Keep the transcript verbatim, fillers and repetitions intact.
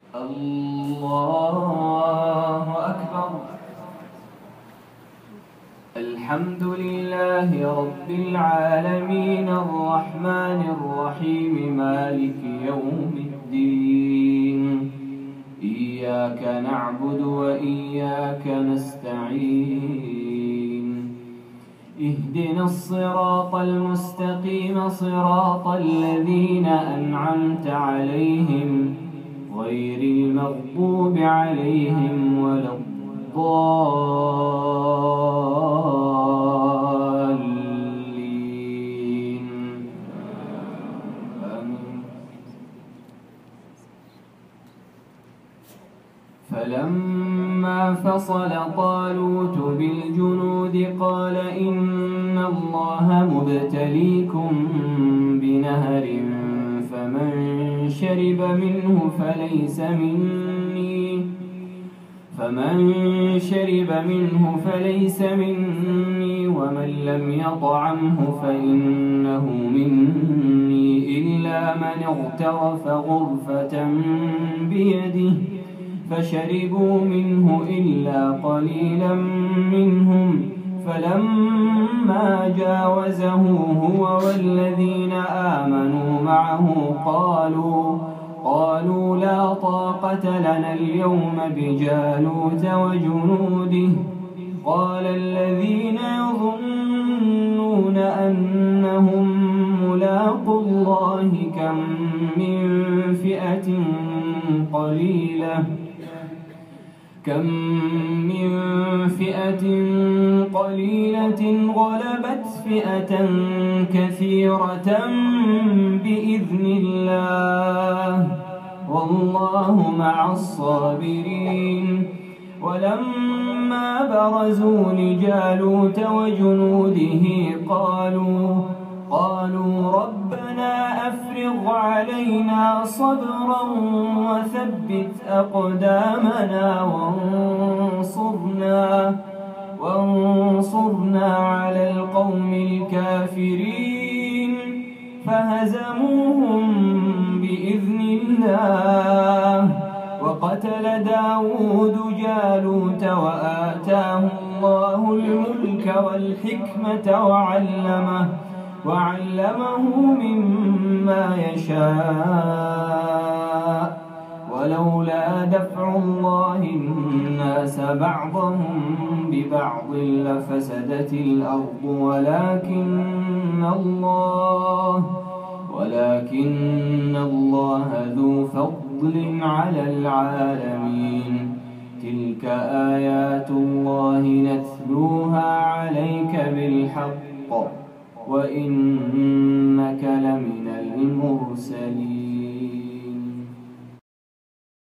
الله أكبر. الحمد لله رب العالمين الرحمن الرحيم مالك يوم الدين. إياك نعبد وإياك نستعين. اهدنا الصراط المستقيم صراط الذين أنعمت عليهم غير المغضوب عليهم ولا الضالين. آمين. فلما فصل طالوت بالجنود قال إن الله مبتليكم بنهر فمن شرب منه فليس مني فمن شرب منه فليس مني ومن لم يطعمه فإنه مني إلا من اغترف غرفة بيده فشربوا منه إلا قليلا منهم فلما جاوزه هو والذين آمنوا معه قالوا قالوا لا طاقة لنا اليوم بجالوت وجنوده. قال الذين يظنون أنهم ملاقو الله كم من فئة قليلة كم من فئة قليلة غلبت فئة كثيرة بإذن الله والله مع الصابرين. ولما برزوا لجالوت وجنوده قالوا قالوا ربنا أفرغ علينا صبرا وثبت أقدامنا وانصرنا وانصرنا على القوم الكافرين فهزموهم بإذن الله. وقتل داود جالوت وآتاه الله الملك والحكمة وعلمه وعلمه مما يشاء ولولا دفع الله الناس بعضهم ببعض لفسدت الأرض ولكن الله ولكن الله ذو فضل على العالمين. تلك آيات الله نتلوها عليك بالحق وإنك لمن المرسلين.